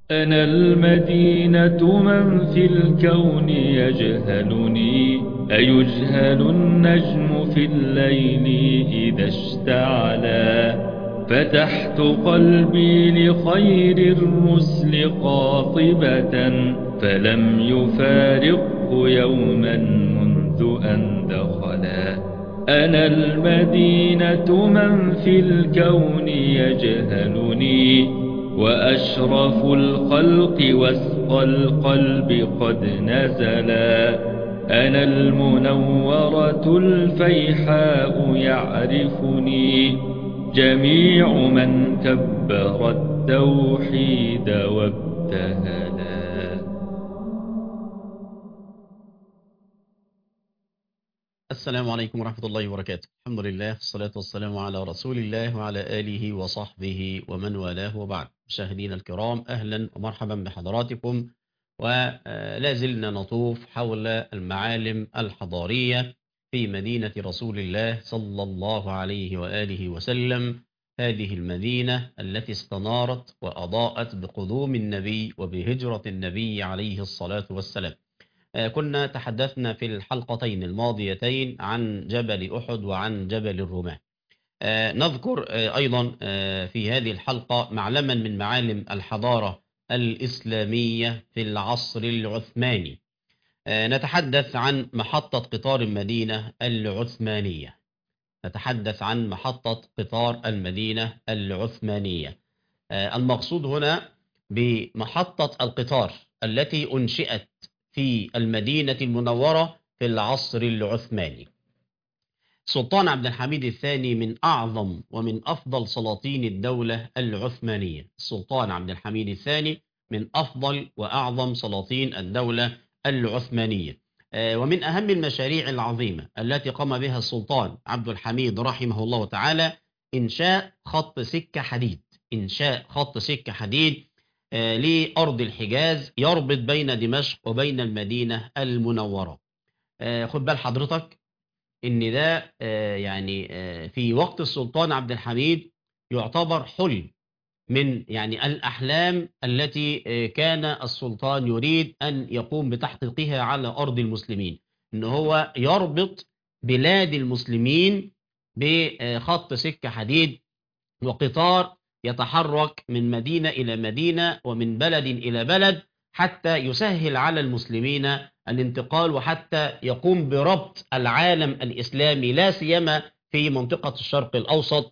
أنا المدينة من في الكون يجهلني، أيجهل النجم في الليل إذا اشتعلا؟ فتحت قلبي لخير الرسل قاطبة، فلم يفارقه يوما منذ أن دخلا. أنا المدينة من في الكون يجهلني، وأشرف الخلق واسقى القلب قد نزلا. أنا المنورة الفيحاء يعرفني جميع من كبر التوحيد وابتهلا. السلام عليكم ورحمة الله وبركاته. الحمد لله والصلاة والسلام على رسول الله وعلى آله وصحبه ومن والاه، وبعد. مشاهدينا الكرام، أهلا ومرحبا بحضراتكم. ولا زلنا نطوف حول المعالم الحضارية في مدينة رسول الله صلى الله عليه وآله وسلم. هذه المدينة التي استنارت وأضاءت بقدوم النبي وبهجرة النبي عليه الصلاة والسلام. كنا تحدثنا في الحلقتين الماضيتين عن جبل أحد وعن جبل الرماة. نذكر أيضا في هذه الحلقة معلما من معالم الحضارة الإسلامية في العصر العثماني. نتحدث عن محطة قطار المدينة العثمانية. نتحدث عن محطة قطار المدينة العثمانية. المقصود هنا بمحطة القطار التي أنشئت في المدينة المنورة في العصر العثماني. سلطان عبد الحميد الثاني من أعظم ومن أفضل سلاطين الدولة العثمانية. السلطان عبد الحميد الثاني من أفضل وأعظم سلاطين الدولة العثمانية. ومن أهم المشاريع العظيمة التي قام بها السلطان عبد الحميد رحمه الله تعالى إنشاء خط سكة حديد. إنشاء خط سكة حديد لأرض الحجاز يربط بين دمشق وبين المدينة المنورة. خد بال حضرتك إن ده في وقت السلطان عبد الحميد يعتبر حلم من الأحلام التي كان السلطان يريد أن يقوم بتحقيقها على أرض المسلمين، إن هو يربط بلاد المسلمين بخط سكة حديد وقطار يتحرك من مدينة إلى مدينة ومن بلد إلى بلد، حتى يسهل على المسلمين الانتقال، وحتى يقوم بربط العالم الإسلامي لا سيما في منطقة الشرق الأوسط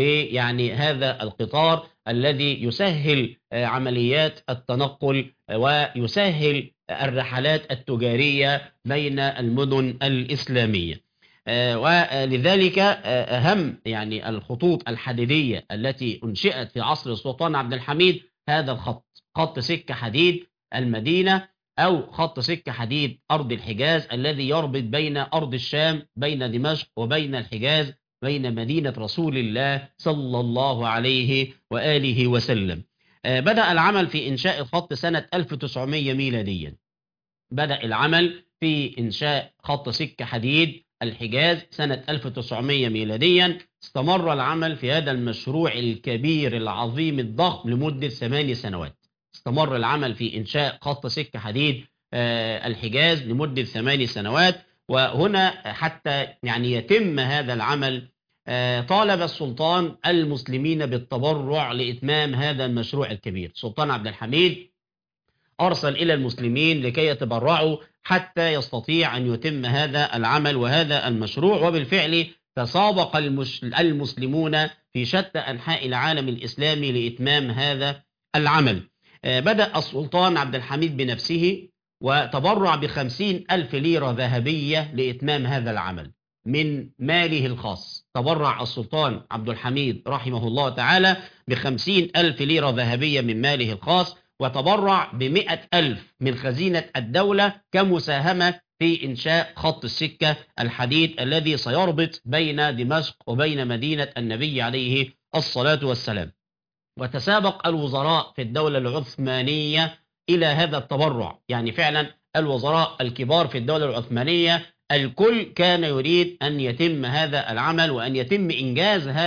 هذا القطار الذي يسهل عمليات التنقل ويسهل الرحلات التجارية بين المدن الإسلامية. ولذلك أهم الخطوط الحديدية التي أنشئت في عصر السلطان عبد الحميد هذا الخط، خط سكة حديد المدينة، أو خط سكة حديد أرض الحجاز الذي يربط بين أرض الشام، بين دمشق وبين الحجاز، بين مدينة رسول الله صلى الله عليه وآله وسلم. بدأ العمل في إنشاء الخط سنة 1900 ميلاديا. بدأ العمل في إنشاء خط سكة حديد الحجاز سنة 1900 ميلاديا. استمر العمل في هذا المشروع الكبير العظيم الضخم لمدة 8 سنوات. استمر العمل في إنشاء خط سكة حديد الحجاز لمدة 8 سنوات. وهنا حتى يتم هذا العمل طالب السلطان المسلمين بالتبرع لإتمام هذا المشروع الكبير. سلطان عبد الحميد أرسل إلى المسلمين لكي يتبرعوا حتى يستطيع أن يتم هذا العمل وهذا المشروع. وبالفعل تسابق المسلمون في شتى أنحاء العالم الإسلامي لإتمام هذا العمل. بدأ السلطان عبد الحميد بنفسه وتبرع ب50,000 ليرة ذهبية لإتمام هذا العمل من ماله الخاص. تبرع السلطان عبد الحميد رحمه الله تعالى ب50,000 ليرة ذهبية من ماله الخاص، وتبرع ب100,000 من خزينة الدولة كمساهمة في إنشاء خط السكة الحديد الذي سيربط بين دمشق وبين مدينة النبي عليه الصلاة والسلام. وتسابق الوزراء في الدولة العثمانية إلى هذا التبرع. فعلا الوزراء الكبار في الدولة العثمانية الكل كان يريد أن يتم هذا العمل وأن يتم إنجاز هذا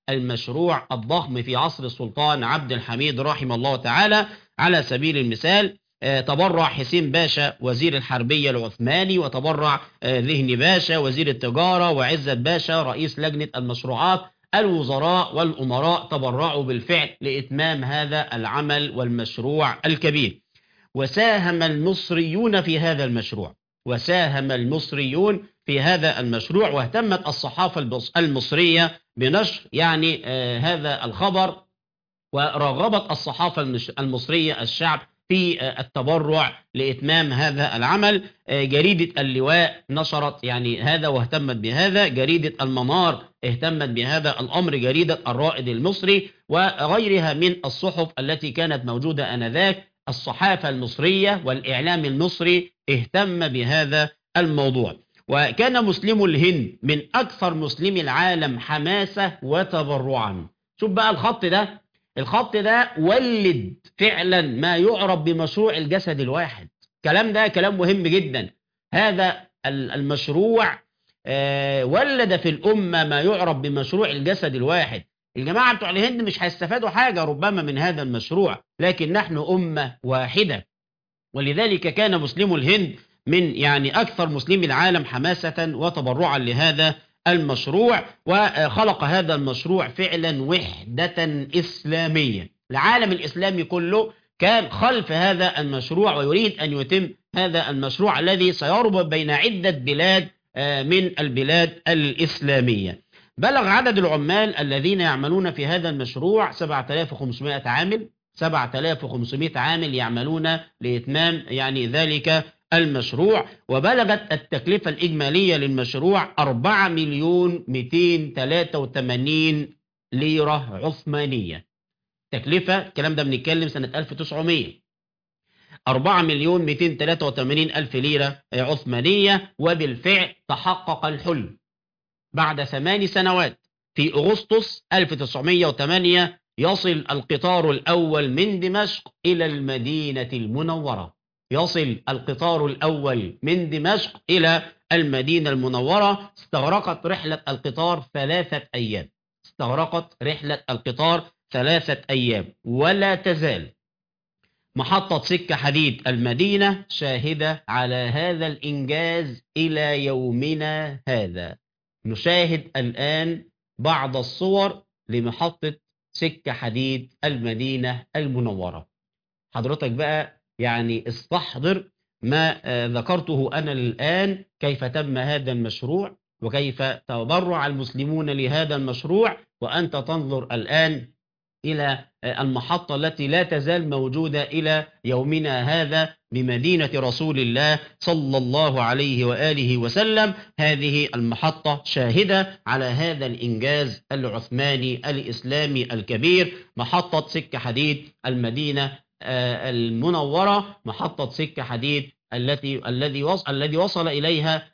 المشروع الضخم في عصر السلطان عبد الحميد رحمه الله تعالى. على سبيل المثال تبرع حسين باشا وزير الحربية العثماني، وتبرع ذهني باشا وزير التجارة، وعزت باشا رئيس لجنة المشروعات. الوزراء والأمراء تبرعوا بالفعل لإتمام هذا العمل والمشروع الكبير. وساهم المصريون في هذا المشروع، وساهم المصريون في هذا المشروع، واهتمت الصحافة المصرية بنشر يعني هذا الخبر، ورغبت الصحافة المصرية الشعب في التبرع لإتمام هذا العمل. جريدة اللواء نشرت يعني هذا واهتمت بهذا، جريدة المنار اهتمت بهذا الأمر، جريدة الرائد المصري وغيرها من الصحف التي كانت موجودة آنذاك. الصحافة المصرية والإعلام المصري اهتم بهذا الموضوع. وكان مسلم الهند من أكثر مسلمي العالم حماسة وتبرعا. شوف بقى الخط ده ولد فعلا ما يعرف بمشروع الجسد الواحد. الكلام ده كلام مهم جدا. هذا المشروع ولد في الأمة ما يعرف بمشروع الجسد الواحد. الجماعة بتوع الهند مش هيستفادوا حاجة ربما من هذا المشروع، لكن نحن أمة واحدة. ولذلك كان مسلم الهند من يعني أكثر مسلمي العالم حماسة وتبرعا لهذا المشروع، وخلق هذا المشروع فعلا وحدة إسلامية. العالم الإسلامي كله كان خلف هذا المشروع، ويريد أن يتم هذا المشروع الذي سيربط بين عدة بلاد من البلاد الإسلامية. بلغ عدد العمال الذين يعملون في هذا المشروع 7500 عامل، 7500 عامل يعملون لإتمام يعني ذلك المشروع. وبلغت التكلفة الإجمالية للمشروع 4,283 ليرة عثمانية. تكلفة، الكلام ده بنتكلم سنة 1900، 4,283,000 ليرة عثمانية. وبالفعل تحقق الحلم بعد 8 سنوات. في أغسطس 1908 يصل القطار الأول من دمشق إلى المدينة المنورة. يصل القطار الأول من دمشق إلى المدينة المنورة. استغرقت رحلة القطار 3 أيام. استغرقت رحلة القطار 3 أيام. ولا تزال محطة سكة حديد المدينة شاهدة على هذا الإنجاز إلى يومنا هذا. نشاهد الآن بعض الصور لمحطة سكة حديد المدينة المنورة. حضرتك بقى يعني استحضر ما ذكرته أنا الآن، كيف تم هذا المشروع وكيف تبرع المسلمون لهذا المشروع، وأنت تنظر الآن إلى المحطة التي لا تزال موجودة إلى يومنا هذا بمدينة رسول الله صلى الله عليه وآله وسلم. هذه المحطة شاهدة على هذا الإنجاز العثماني الإسلامي الكبير. محطة سكة حديد المدينة المنورة، محطة سكة حديد التي وصل إليها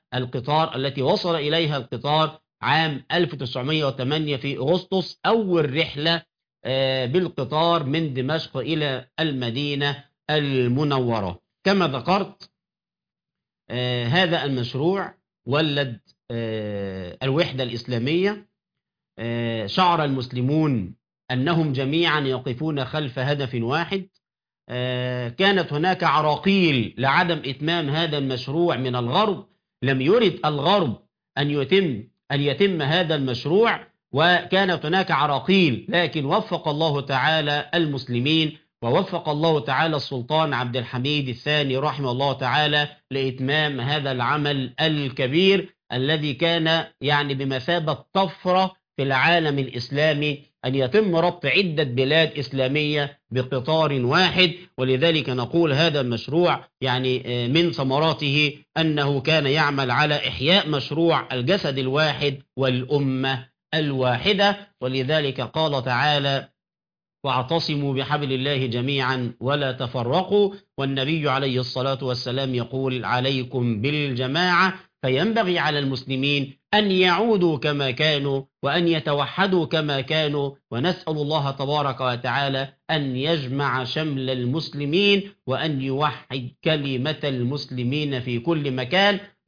القطار عام 1908 في أغسطس. أول رحلة بالقطار من دمشق إلى المدينة المنورة. كما ذكرت هذا المشروع ولد الوحدة الإسلامية. شعر المسلمون أنهم جميعا يقفون خلف هدف واحد. كانت هناك عراقيل لعدم إتمام هذا المشروع من الغرب. لم يرد الغرب أن يتم هذا المشروع، وكانت هناك عراقيل، لكن وفق الله تعالى المسلمين، ووفق الله تعالى السلطان عبد الحميد الثاني رحمه الله تعالى لإتمام هذا العمل الكبير الذي كان يعني بمثابة طفرة في العالم الإسلامي، أن يتم ربط عدة بلاد إسلامية بقطار واحد. ولذلك نقول هذا المشروع يعني من ثمراته أنه كان يعمل على إحياء مشروع الجسد الواحد والأمة الواحدة. ولذلك قال تعالى: واعتصموا بحبل الله جميعا ولا تفرقوا. والنبي عليه الصلاة والسلام يقول: عليكم بالجماعة. فينبغي على المسلمين أن يعودوا كما كانوا وأن يتوحدوا كما كانوا. ونسأل الله تبارك وتعالى أن يجمع شمل المسلمين وأن يوحد كلمة المسلمين في كل مكان.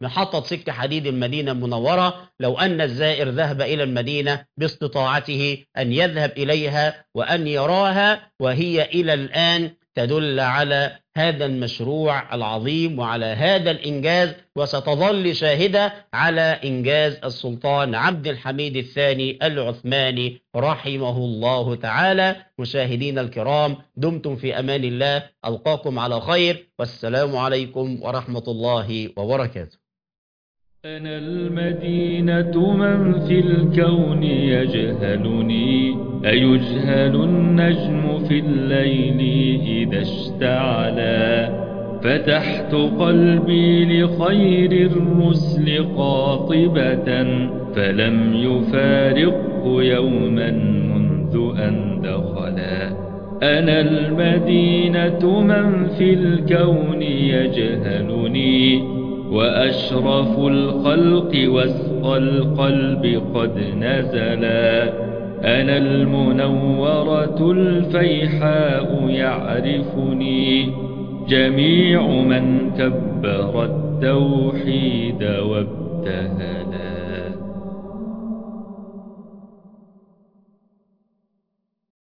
محطة سكة حديد المدينة المنورة، لو أن الزائر ذهب إلى المدينة باستطاعته أن يذهب إليها وأن يراها، وهي إلى الآن تدل على هذا المشروع العظيم وعلى هذا الإنجاز، وستظل شاهدة على إنجاز السلطان عبد الحميد الثاني العثماني رحمه الله تعالى. مشاهدينا الكرام، دمتم في أمان الله، ألقاكم على خير، والسلام عليكم ورحمة الله وبركاته. أنا المدينة من في الكون يجهلني، أيجهل النجم في الليل إذا اشتعلا؟ فتحت قلبي لخير الرسل قاطبة، فلم يفارقه يوما منذ أن دخلا. أنا المدينة من في الكون يجهلني، وأشرف الخلق واسقى القلب قد نزلا. أنا المنورة الفيحاء يعرفني، جميع من كبر التوحيد